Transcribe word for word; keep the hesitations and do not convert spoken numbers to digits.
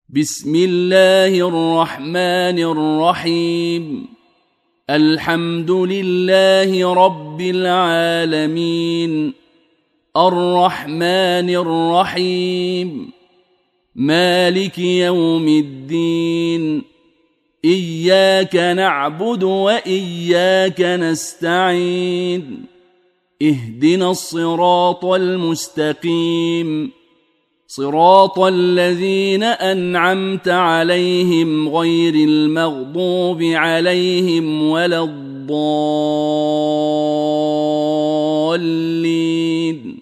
بسم الله الرحمن الرحيم. الحمد لله رب العالمين، الرحمن الرحيم، مالك يوم الدين، إياك نعبد وإياك نستعين، اهدنا الصراط المستقيم، صراط الذين أنعمت عليهم غير المغضوب عليهم ولا الضالين.